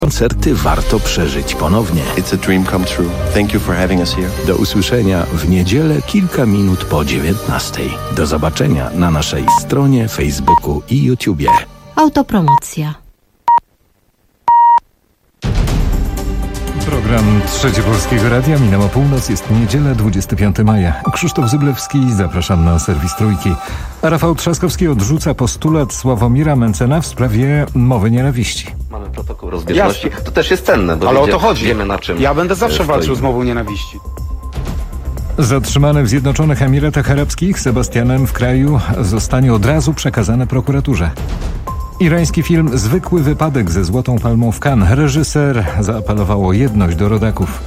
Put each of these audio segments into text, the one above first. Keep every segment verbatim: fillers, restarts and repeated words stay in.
Koncerty warto przeżyć ponownie. It's a dream come true. Thank you for having us here. Do usłyszenia w niedzielę kilka minut po dziewiętnastej. Do zobaczenia na naszej stronie, Facebooku i YouTubie. Autopromocja. Program Trzecie Polskiego Radia. Minęła północ, jest niedziela, dwudziestego piątego maja. Krzysztof Zyblewski, zapraszam na serwis Trójki. A Rafał Trzaskowski odrzuca postulat Sławomira Mentzena w sprawie mowy nienawiści. Mamy protokół rozbieżności. Jasne. To też jest cenne, bo ale wiecie, o to chodzi. Wiemy, na czym ja będę zawsze stoi. walczył z mową nienawiści. Zatrzymany w Zjednoczonych Emiratach Arabskich Sebastianem w kraju zostanie od razu przekazany prokuraturze. Irański film Zwykły wypadek ze Złotą Palmą w Cannes. Reżyser zaapelował o jedność do rodaków.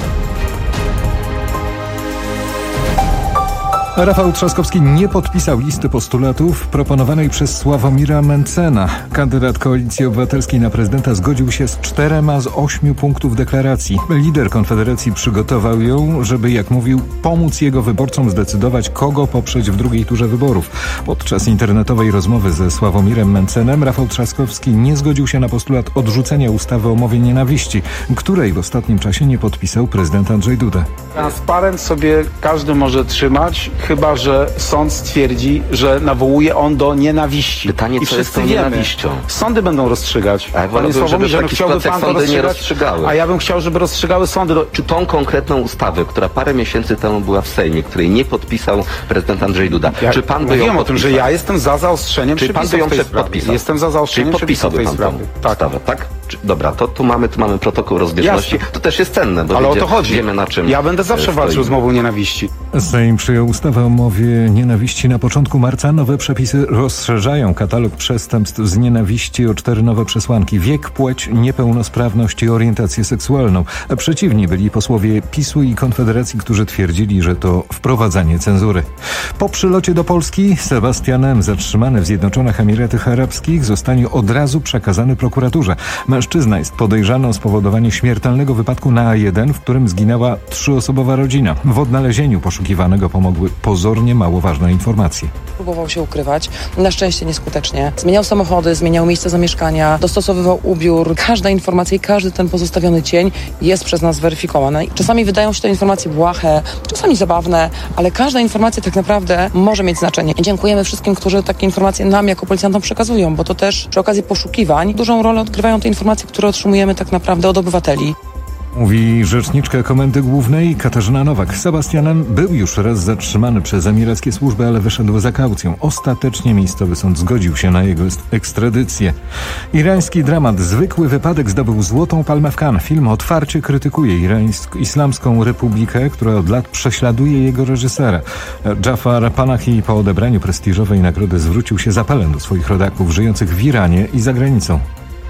Rafał Trzaskowski nie podpisał listy postulatów proponowanej przez Sławomira Mentzena. Kandydat Koalicji Obywatelskiej na prezydenta zgodził się z czterema z ośmiu punktów deklaracji. Lider Konfederacji przygotował ją, żeby, jak mówił, pomóc jego wyborcom zdecydować, kogo poprzeć w drugiej turze wyborów. Podczas internetowej rozmowy ze Sławomirem Mentzenem Rafał Trzaskowski nie zgodził się na postulat odrzucenia ustawy o mowie nienawiści, której w ostatnim czasie nie podpisał prezydent Andrzej Duda. Transparent sobie każdy może trzymać, chyba że sąd stwierdzi, że nawołuje on do nienawiści. Pytanie, I co jest tą wiemy, nienawiścią? Sądy będą rozstrzygać. A ja wolałbym, żeby w takich sytuacjach sądy nie rozstrzygały. A ja bym chciał, żeby rozstrzygały sądy. Do... Czy tą konkretną ustawę, która parę miesięcy temu była w Sejmie, której nie podpisał prezydent Andrzej Duda, ja, czy pan ja by ją wiem podpisał? o tym, że ja jestem za zaostrzeniem czy pan by ją tej sprawy. podpisał? Jestem za zaostrzeniem Czyli podpisałby tej pan sprawy. tą Tak. ustawę, tak? Czy, dobra, to tu mamy, tu mamy protokół rozbieżności. Jasne. To też jest cenne, bo ale wiecie, o to chodzi. Wiemy, na czym ja będę zawsze stoi. walczył z mową nienawiści. Sejm przyjął ustawę o mowie nienawiści na początku marca. Nowe przepisy rozszerzają katalog przestępstw z nienawiści o cztery nowe przesłanki: wiek, płeć, niepełnosprawność i orientację seksualną. Przeciwni byli posłowie PiSu i Konfederacji, którzy twierdzili, że to wprowadzanie cenzury. Po przylocie do Polski Sebastian M., zatrzymany w Zjednoczonych Emiratach Arabskich, zostanie od razu przekazany prokuraturze. Mężczyzna jest podejrzany o spowodowanie śmiertelnego wypadku na A jeden, w którym zginęła trzyosobowa rodzina. W odnalezieniu poszukiwanego pomogły pozornie mało ważne informacje. Próbował się ukrywać, na szczęście nieskutecznie. Zmieniał samochody, zmieniał miejsce zamieszkania, dostosowywał ubiór. Każda informacja i każdy ten pozostawiony cień jest przez nas zweryfikowany. Czasami wydają się to informacje błahe, czasami zabawne, ale każda informacja tak naprawdę może mieć znaczenie. Dziękujemy wszystkim, którzy takie informacje nam jako policjantom przekazują, bo to też przy okazji poszukiwań dużą rolę odgrywają te informacje, które otrzymujemy tak naprawdę od obywateli. Mówi rzeczniczka Komendy Głównej Katarzyna Nowak. Sebastianem był już raz zatrzymany przez emirackie służby, ale wyszedł za kaucją. Ostatecznie miejscowy sąd zgodził się na jego ekstradycję. Irański dramat Zwykły wypadek zdobył Złotą Palmę w Cannes. Film otwarcie krytykuje irańsk- Islamską Republikę, która od lat prześladuje jego reżysera. Jafar Panahi po odebraniu prestiżowej nagrody zwrócił się z apelem do swoich rodaków żyjących w Iranie i za granicą.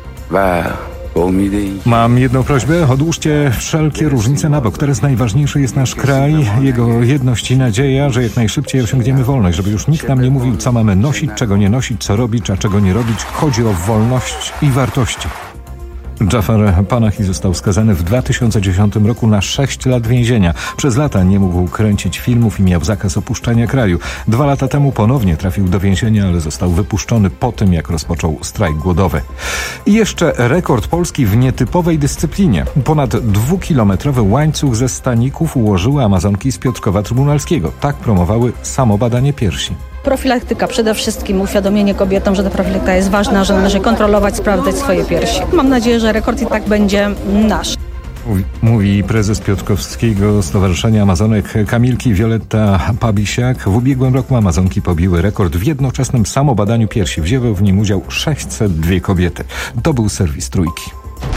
Mam jedną prośbę, odłóżcie wszelkie różnice na bok. Teraz najważniejszy jest nasz kraj, jego jedność i nadzieja, że jak najszybciej osiągniemy wolność, żeby już nikt nam nie mówił, co mamy nosić, czego nie nosić, co robić, a czego nie robić. Chodzi o wolność i wartości. Jafar Panahi został skazany w dwa tysiące dziesiątym roku na sześć lat więzienia. Przez lata nie mógł kręcić filmów i miał zakaz opuszczania kraju. Dwa lata temu ponownie trafił do więzienia, ale został wypuszczony po tym, jak rozpoczął strajk głodowy. I jeszcze rekord Polski w nietypowej dyscyplinie. Ponad dwukilometrowy łańcuch ze staników ułożyły Amazonki z Piotrkowa Trybunalskiego. Tak promowały samobadanie piersi. Profilaktyka, przede wszystkim uświadomienie kobietom, że ta profilaktyka jest ważna, że należy kontrolować, sprawdzać swoje piersi. Mam nadzieję, że rekord i tak będzie nasz. Mówi, mówi prezes Piotrkowskiego Stowarzyszenia Amazonek Kamilki Wioletta Pabisiak. W ubiegłym roku Amazonki pobiły rekord w jednoczesnym samobadaniu piersi. Wzięły w nim udział sześćset dwie kobiety. To był serwis Trójki.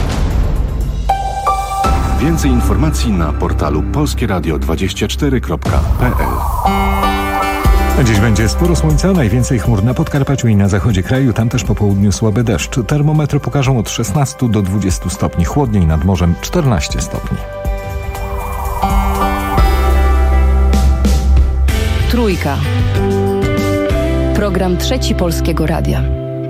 Więcej informacji na portalu polskie radio dwadzieścia cztery kropka p l. Dziś będzie sporo słońca, najwięcej chmur na Podkarpaciu i na zachodzie kraju, tam też po południu słaby deszcz. Termometry pokażą od szesnastu do dwudziestu stopni, chłodniej nad morzem czternaście stopni. Trójka. Program Trzeci Polskiego Radia.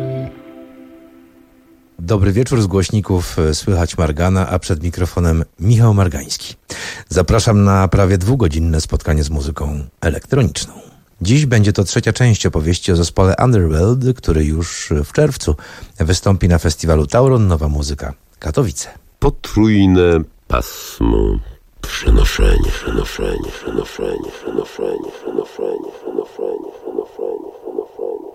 Dobry wieczór, z głośników słychać Margana, a przed mikrofonem Michał Margański. Zapraszam na prawie dwugodzinne spotkanie z muzyką elektroniczną. Dziś będzie to trzecia część opowieści o zespole Underworld, który już w czerwcu wystąpi na festiwalu Tauron Nowa Muzyka Katowice. Potrójne pasmo. Przenoszenie, przenoszenie, przenoszenie, przenoszenie, przenoszenie, przenoszenie, przenoszenie, przenoszenie.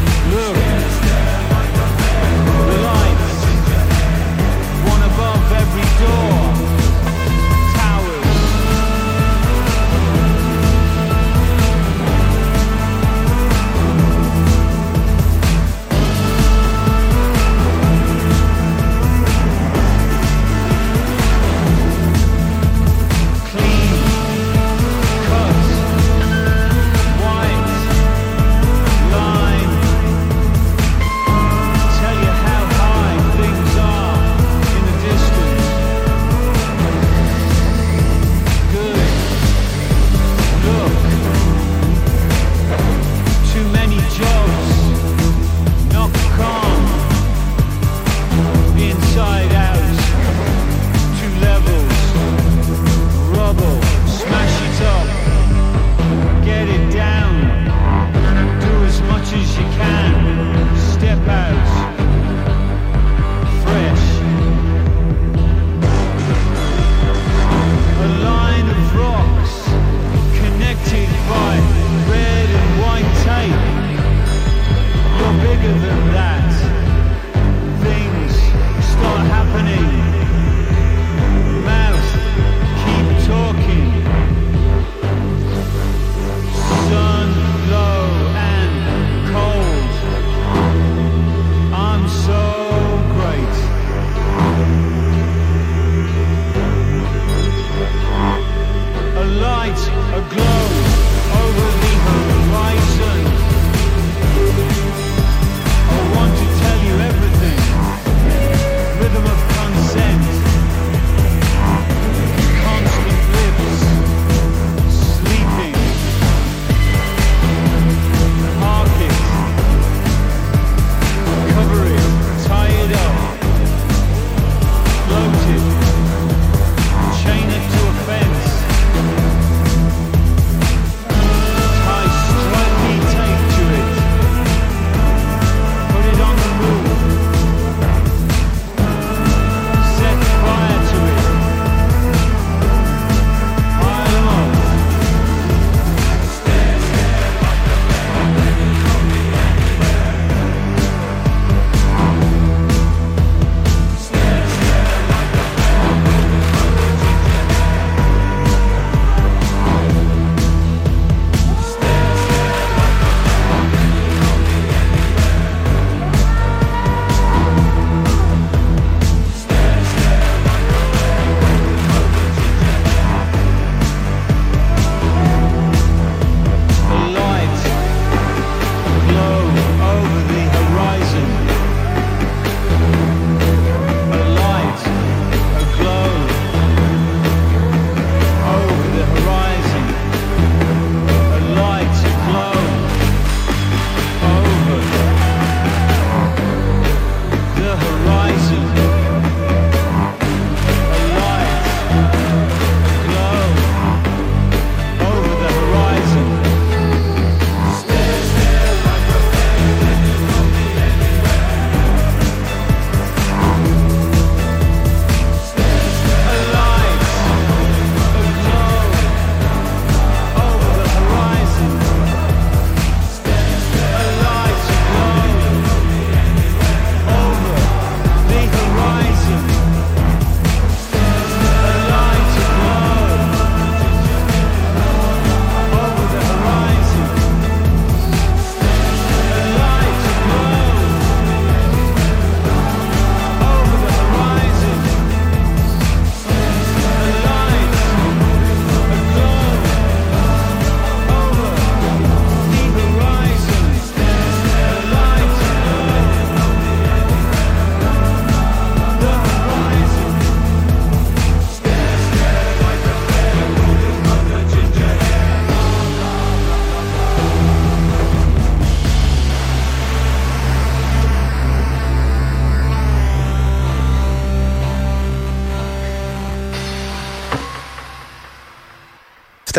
Above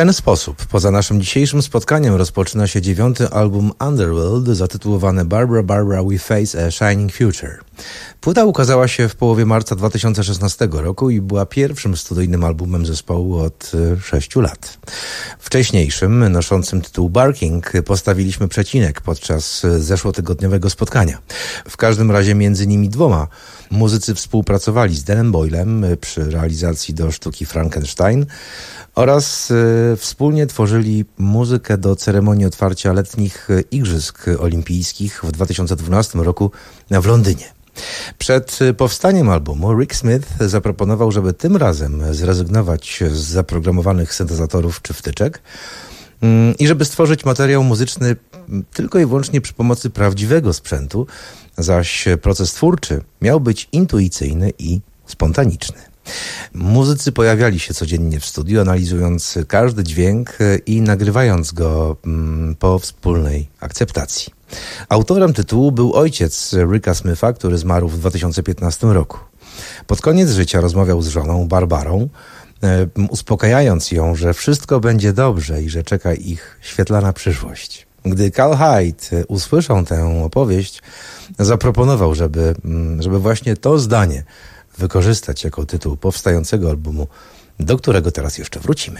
ten sposób, poza naszym dzisiejszym spotkaniem, rozpoczyna się dziewiąty album Underworld zatytułowany Barbara Barbara We Face a Shining Future. Płyta ukazała się w połowie marca dwa tysiące szesnastego roku i była pierwszym studyjnym albumem zespołu od sześciu lat. Wcześniejszym, noszącym tytuł Barking, postawiliśmy przecinek podczas zeszłotygodniowego spotkania. W każdym razie między nimi dwoma muzycy współpracowali z Danem Boylem przy realizacji do sztuki Frankenstein oraz y, wspólnie tworzyli muzykę do ceremonii otwarcia letnich Igrzysk Olimpijskich w dwa tysiące dwunastym roku w Londynie. Przed powstaniem albumu Rick Smith zaproponował, żeby tym razem zrezygnować z zaprogramowanych syntezatorów czy wtyczek y, i żeby stworzyć materiał muzyczny tylko i wyłącznie przy pomocy prawdziwego sprzętu, zaś proces twórczy miał być intuicyjny i spontaniczny. Muzycy pojawiali się codziennie w studiu, analizując każdy dźwięk i nagrywając go po wspólnej akceptacji. Autorem tytułu był ojciec Ricka Smitha, który zmarł w dwa tysiące piętnastym roku. Pod koniec życia rozmawiał z żoną Barbarą, uspokajając ją, że wszystko będzie dobrze i że czeka ich świetlana przyszłość. Gdy Cal Hyde usłyszał tę opowieść, zaproponował, żeby, żeby właśnie to zdanie wykorzystać jako tytuł powstającego albumu, do którego teraz jeszcze wrócimy.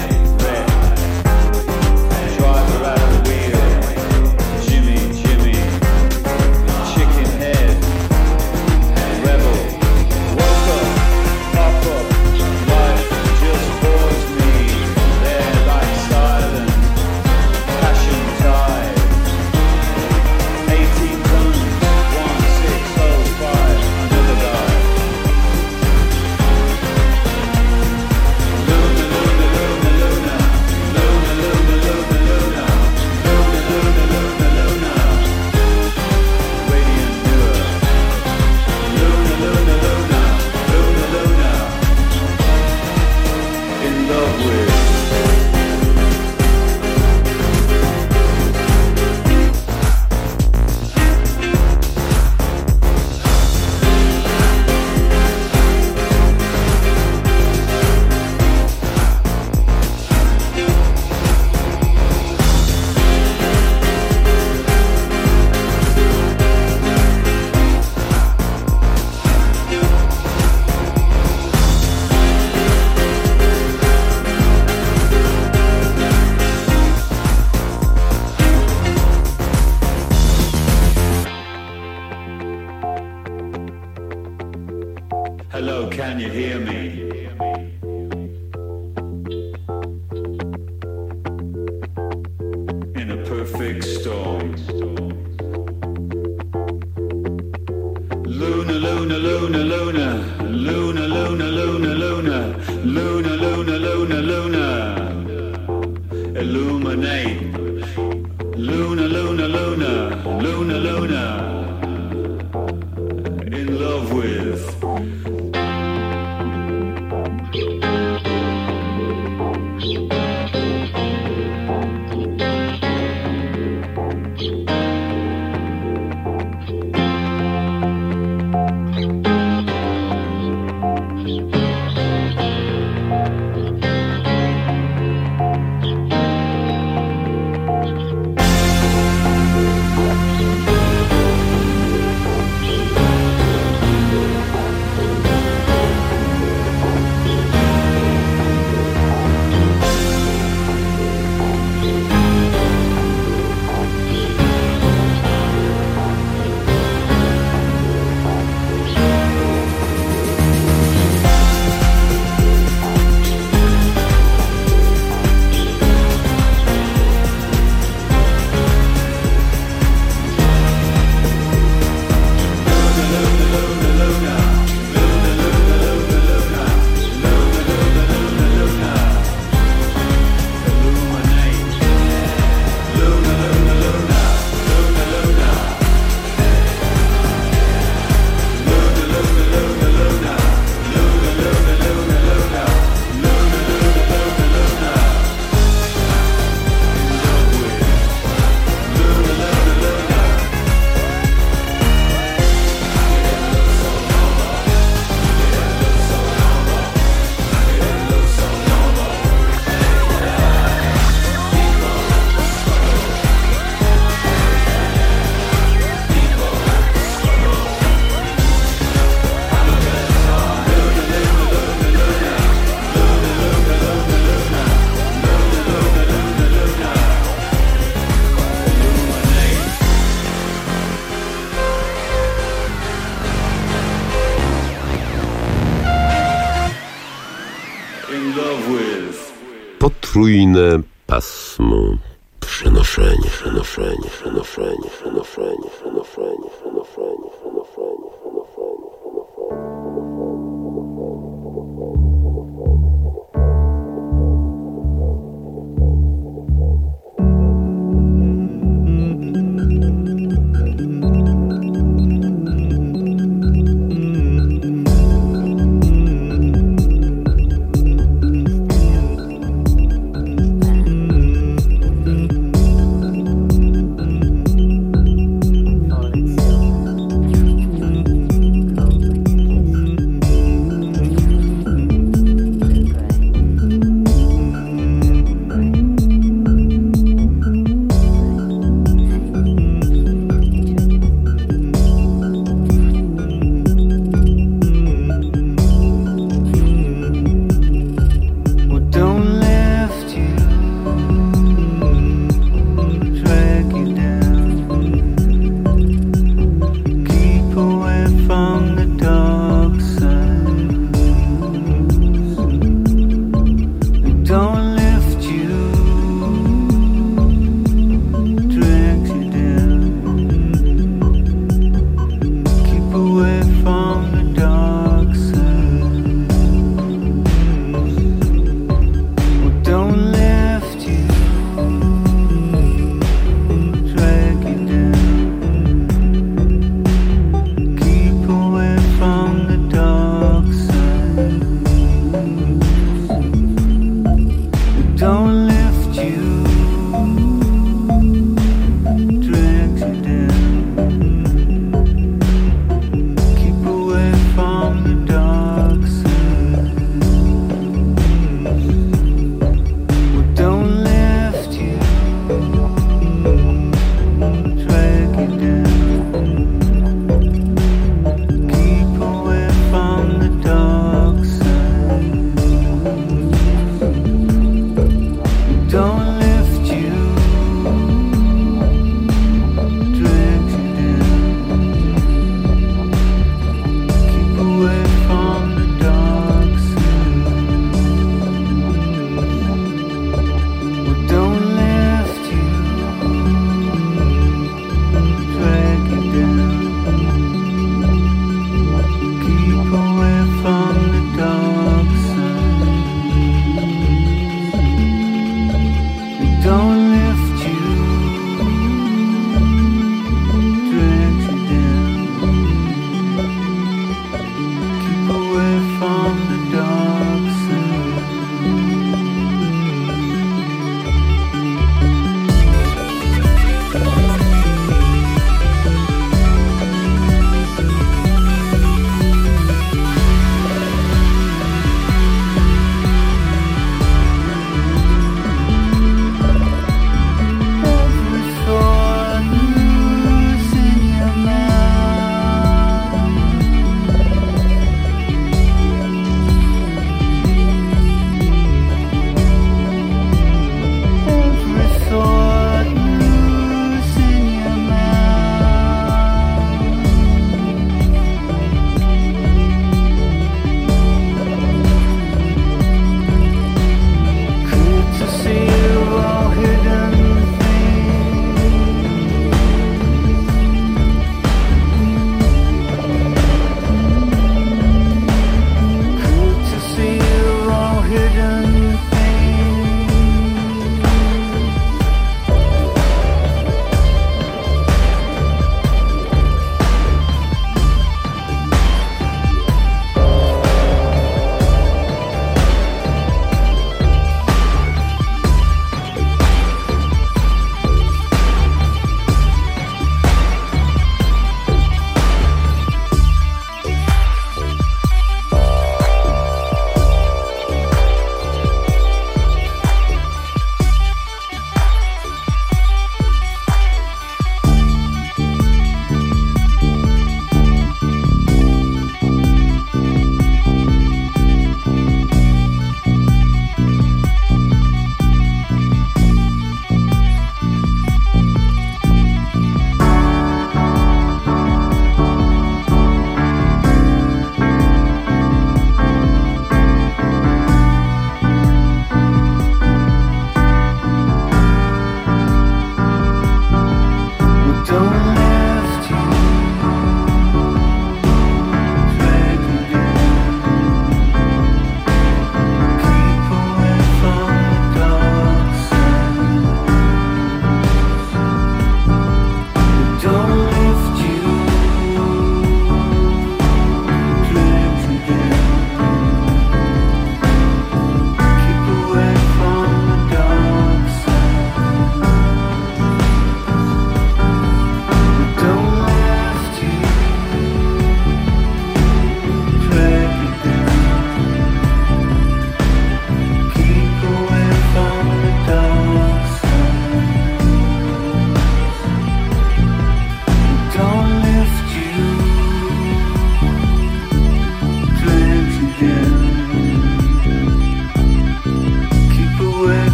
Jimmy, Jimmy. Can you hear me? In a perfect storm. Luna, Luna, Luna, Luna, Luna, Luna, Luna, Luna, Luna, Luna, Luna, Luna, illuminate. Luna, Luna, Luna, Luna, Luna, in love with. Potrójne pasmo. Przenoszenie, przenoszenie, przenoszenie, przenoszenie, przenoszenie, przenoszenie, przenoszenie, przenoszenie.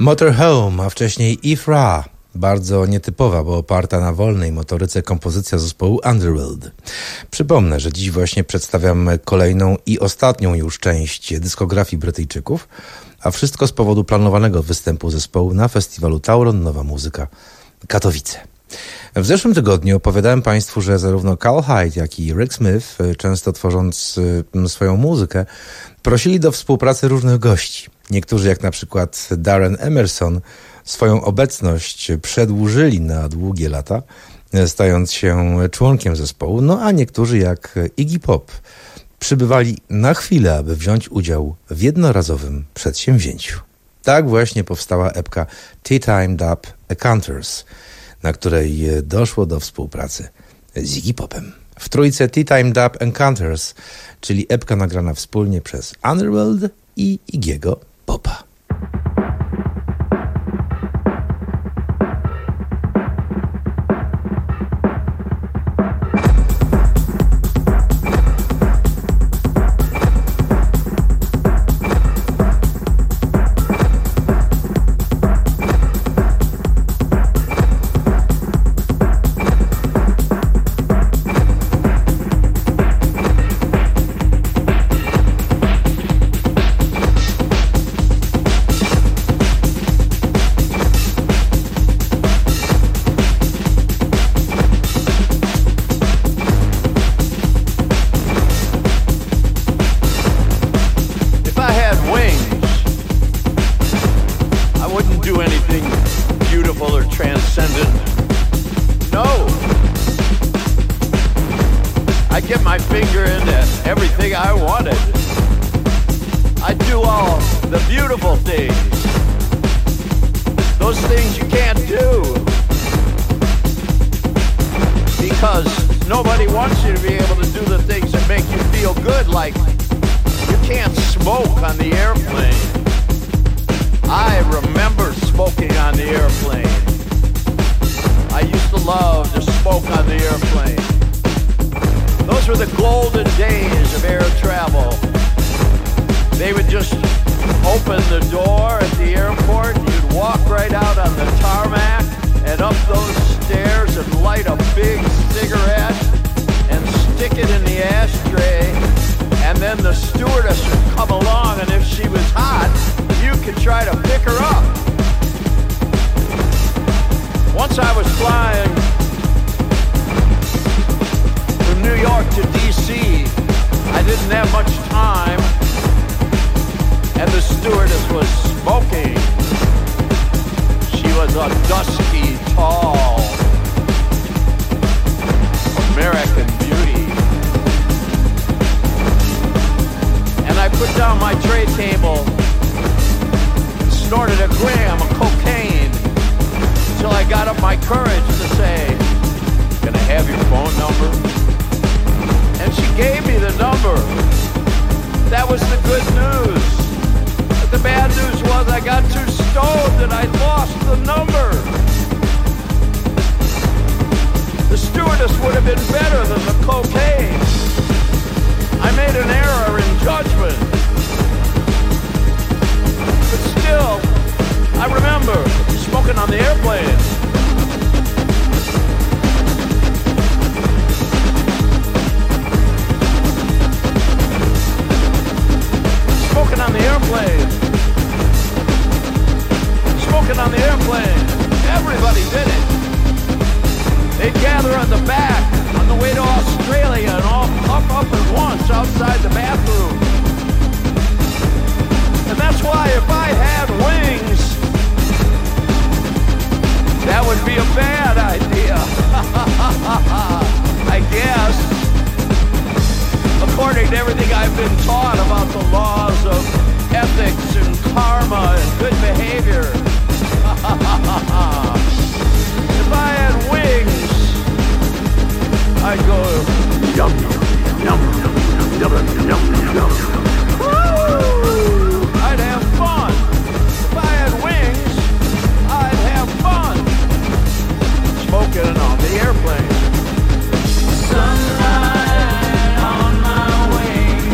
Motorhome, a wcześniej If Ra. Bardzo nietypowa, bo oparta na wolnej motoryce kompozycja zespołu Underworld. Przypomnę, że dziś właśnie przedstawiam kolejną i ostatnią już część dyskografii Brytyjczyków, a wszystko z powodu planowanego występu zespołu na festiwalu Tauron Nowa Muzyka Katowice. W zeszłym tygodniu opowiadałem Państwu, że zarówno Carl Hyde, jak i Rick Smith, często tworząc swoją muzykę, prosili do współpracy różnych gości. Niektórzy, jak na przykład Darren Emerson, swoją obecność przedłużyli na długie lata, stając się członkiem zespołu, no a niektórzy, jak Iggy Pop, przybywali na chwilę, aby wziąć udział w jednorazowym przedsięwzięciu. Tak właśnie powstała epka Tea Time Dub Encounters, na której doszło do współpracy z Iggy Popem. W trójce Tea Time Dub Encounters, czyli epka nagrana wspólnie przez Underworld i Iggy'ego Popa.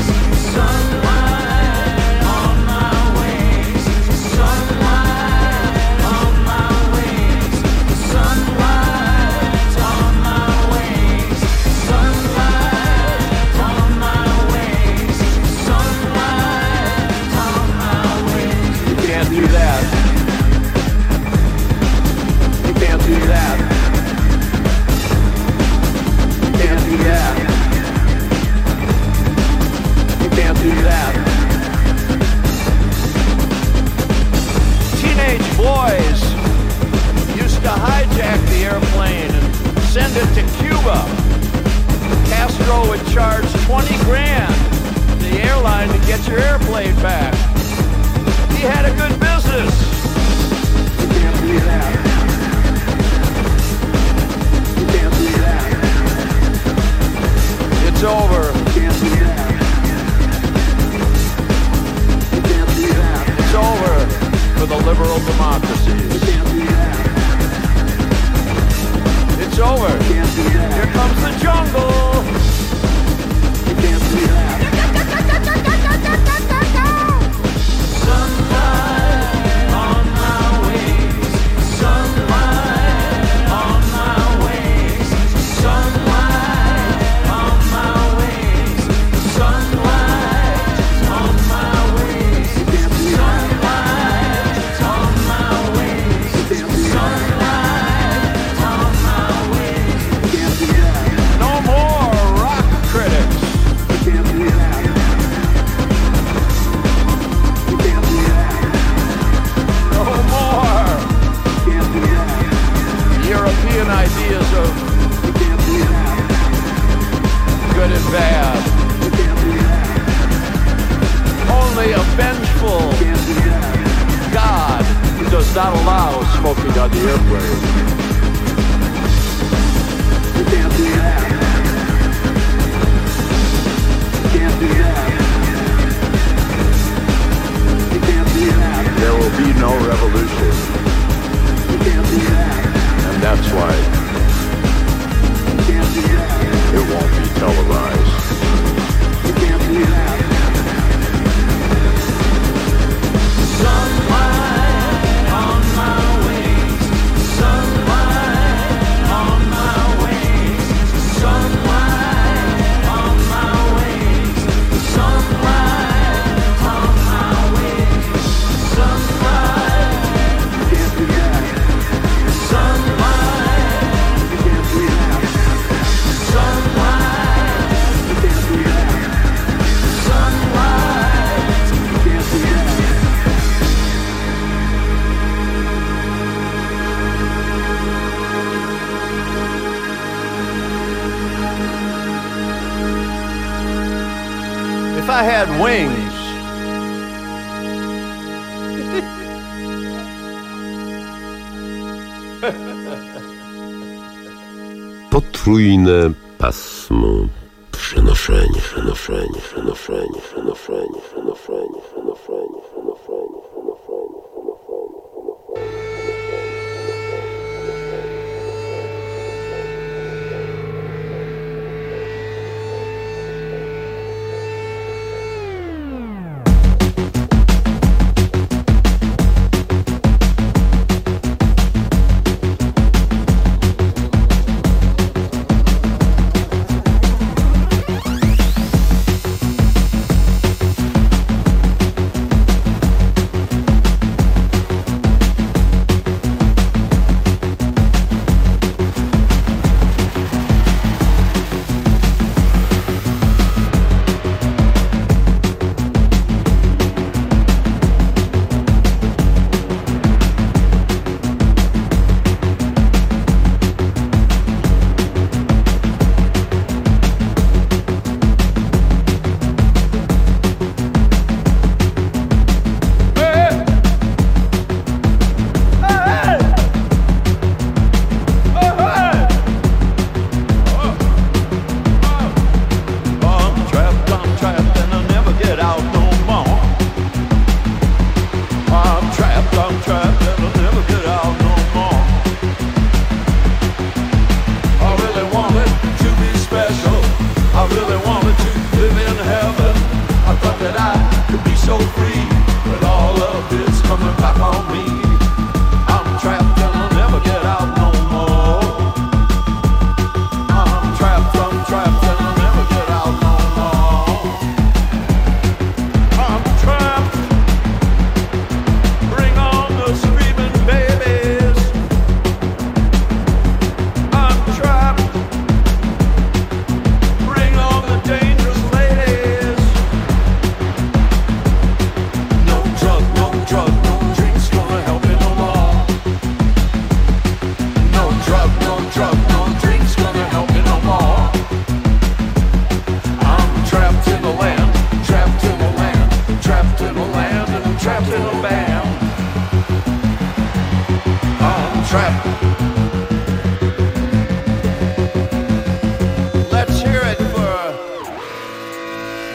Sunlight on my wings, sunlight your airplane back. He had a good business. You can't believe that. You can't believe that. It's over. You can't believe that. You can't believe that. It's over for the liberal democracies. You can't believe that. It's over. You can't believe that. Here comes the jungle. You can't believe that. Sunlight on my ways. Sunlight on my ways. Sunlight on my ways. Sunlight on my ways. Sunlight on my ways. Sunlight on my ways. No more rock critics. No more European ideas of good and bad. Only a vengeful God who does not allow smoking on the airplane. You can't do that. You can't do that. You can't do that. There will be no revolution. You can't do that. And that's why you can't do that. It won't be televised. You can't do that. Sunlight on my ways. Sunlight on my ways. Sunlight on my ways. Sunlight on my ways. Sunlight. You can't do that. Sunlight. You can't do that. Sunlight. You can't do that. Sunlight. You can't do that. If I had wings, Potrójne pasmo. Przenoszenie, przenoszenie, przenoszenie, przenoszenie, przenoszenie, przenoszenie, przenoszenie, przenoszenie.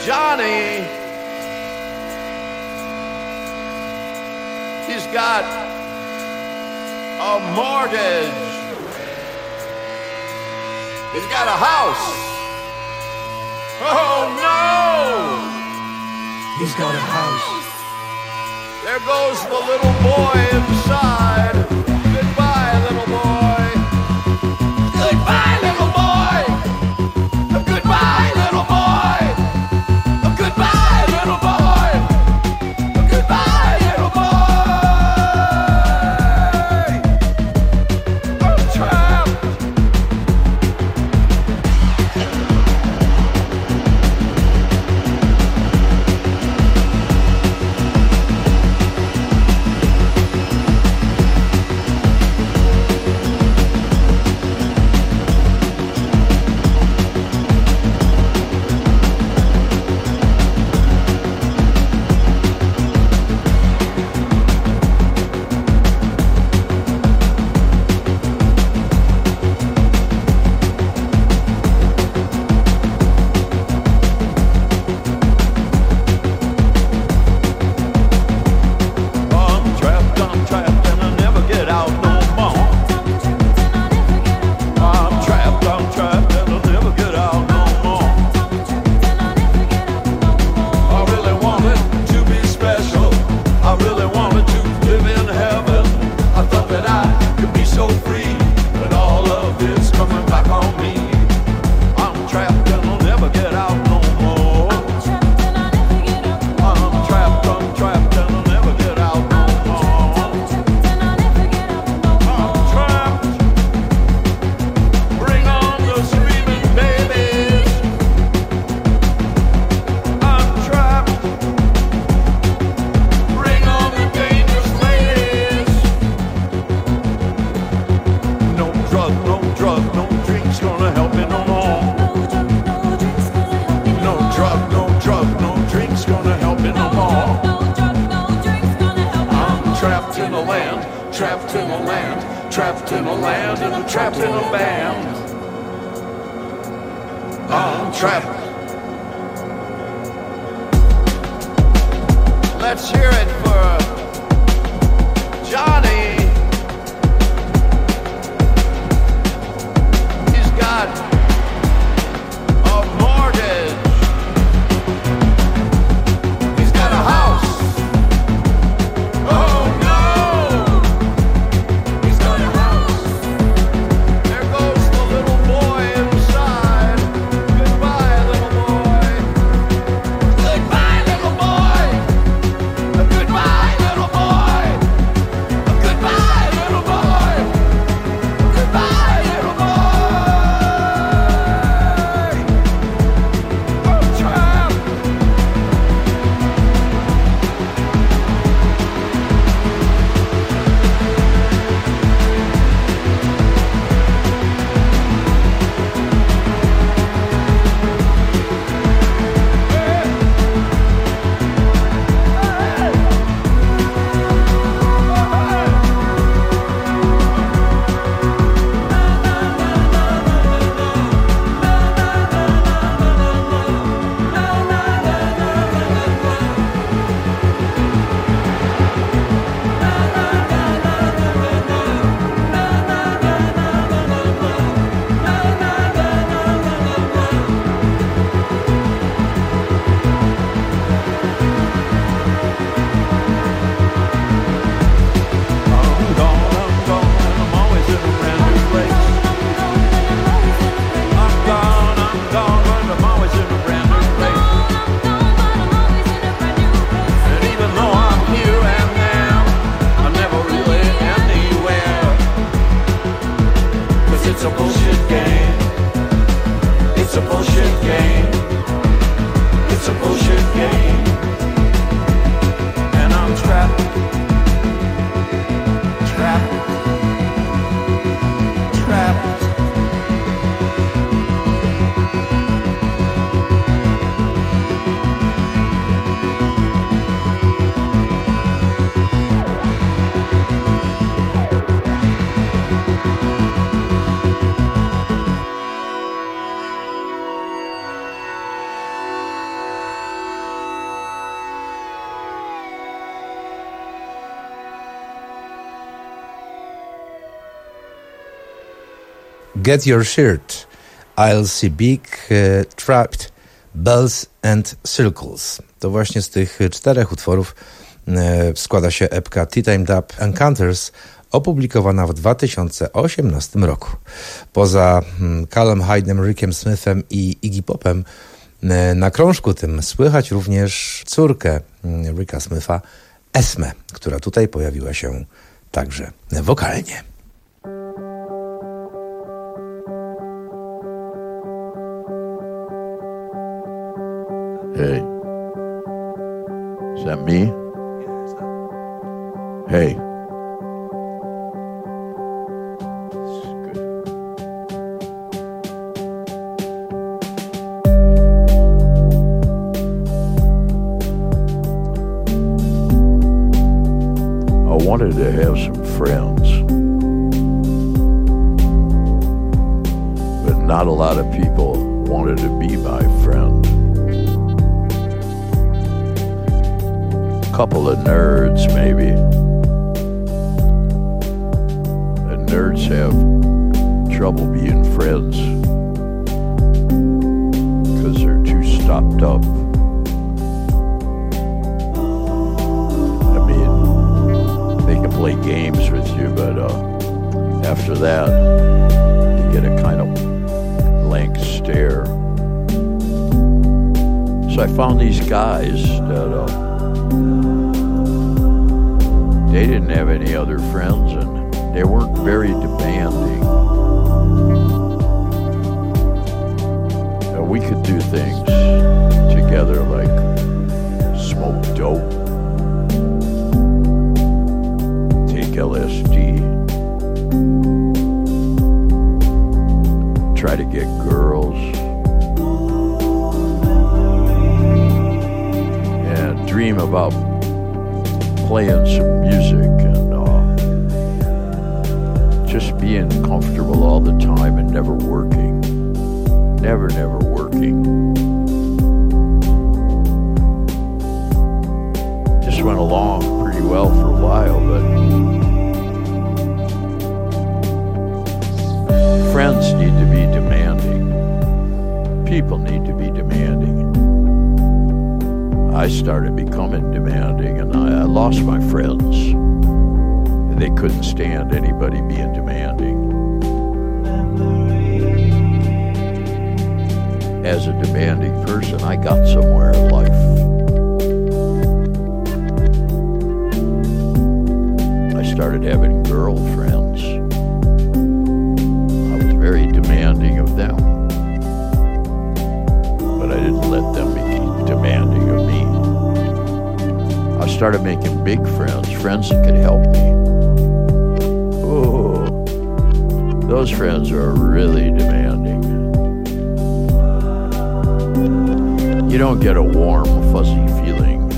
Johnny, he's got a mortgage. He's got a house. Oh no! He's got a house. There goes the little boy inside. Goodbye, little boy. Goodbye, little boy. Goodbye, little boy. Goodbye, little boy. Goodbye, little boy. I'm trapped. Trapped in a land, trapped in a land, and I'm trapped in a band. I'm trapped. Let's hear it for Johnny. He's got a mortgage. He's got a house. Oh no! Goodbye, Get Your Shirt, I'll See Big, e, Trapped, Bells and Circles. To właśnie z tych czterech utworów e, składa się epka Tea Time Dub Encounters, opublikowana w dwa tysiące osiemnastym roku. Poza hmm, Callum Hyde'em, Rickiem Smithem i Iggy Popem e, na krążku tym słychać również córkę hmm, Ricka Smitha, Esmę, która tutaj pojawiła się także wokalnie. Hey. Is that me? Hey. I wanted to have some friends, but not a lot of people wanted to be my friend. Couple of nerds, maybe. And nerds have trouble being friends because they're too stopped up. I mean, they can play games with you, but uh, after that, you get a kind of blank stare. So I found these guys that uh, they didn't have any other friends, and they weren't very demanding. And we could do things together like smoke dope, take L S D, try to get girls, and dream about playing some music and uh, just being comfortable all the time and never working. Never, never working. Just went along pretty well for a while, but friends need to be demanding. People need to be demanding. I started becoming demanding, and I, I lost my friends. And they couldn't stand anybody being demanding. As a demanding person, I got somewhere in life. I started having girlfriends. I was very demanding of them, but I didn't let them be demanding of me. I started making big friends, friends that could help me. Oh, those friends are really demanding. You don't get a warm, fuzzy feeling,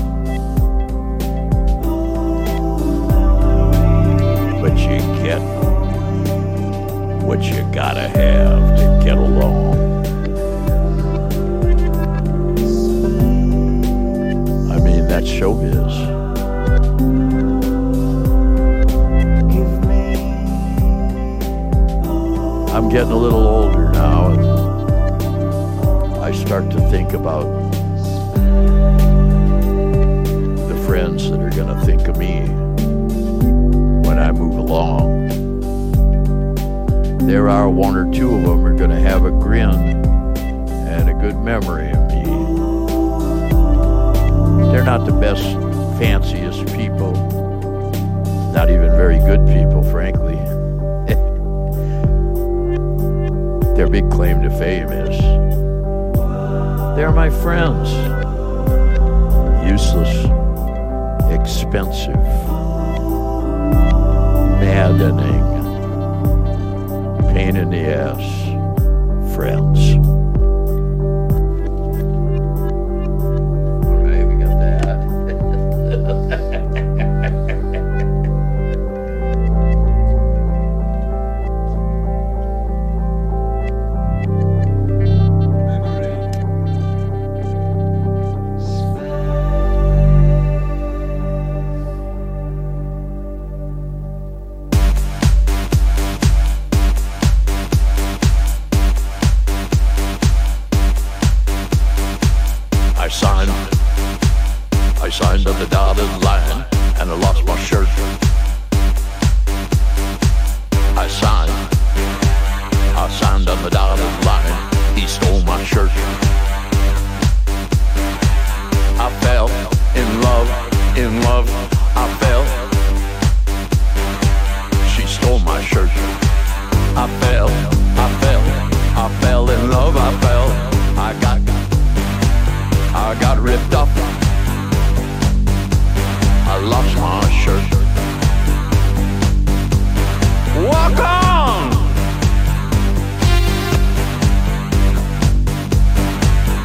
but you get what you gotta have to get along. That's showbiz. I'm getting a little older now, and I start to think about the friends that are going to think of me when I move along. There are one or two of them are going to have a grin and a good memory of me. They're not the best, fanciest people. Not even very good people, frankly. Their big claim to fame is they're my friends. Useless, expensive, maddening, pain in the ass friends. I signed on the dotted line and I lost my shirt. I signed, I signed on the dotted line. He stole my shirt. I fell in love, in love, I fell. She stole my shirt. I fell, I fell, I fell in love, I fell. I got, I got ripped up. I lost my shirt. Walk on!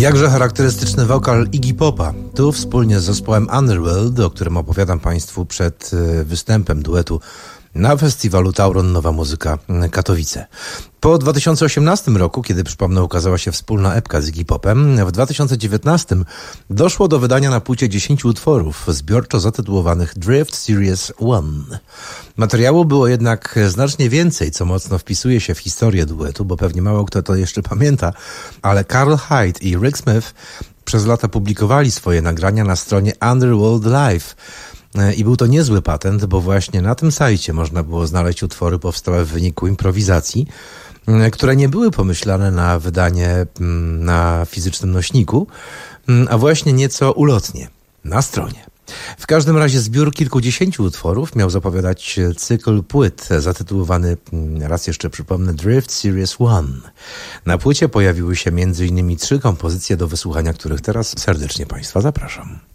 Jakże charakterystyczny wokal Iggy Popa. Tu wspólnie z zespołem Underworld, o którym opowiadam Państwu przed występem duetu na festiwalu Tauron Nowa Muzyka Katowice. Po dwa tysiące osiemnastym roku, kiedy przypomnę ukazała się wspólna epka z Iggy Popem, w dwa tysiące dziewiętnastym doszło do wydania na płycie dziesięciu utworów zbiorczo zatytułowanych Drift Series One. Materiału było jednak znacznie więcej, co mocno wpisuje się w historię duetu, bo pewnie mało kto to jeszcze pamięta, ale Carl Hyde i Rick Smith przez lata publikowali swoje nagrania na stronie Underworld Live. I był to niezły patent, bo właśnie na tym sajcie można było znaleźć utwory powstałe w wyniku improwizacji, które nie były pomyślane na wydanie na fizycznym nośniku, a właśnie nieco ulotnie, na stronie. W każdym razie zbiór kilkudziesięciu utworów miał zapowiadać cykl płyt zatytułowany, raz jeszcze przypomnę, Drift Series One. Na płycie pojawiły się między innymi trzy kompozycje, do wysłuchania których teraz serdecznie Państwa zapraszam.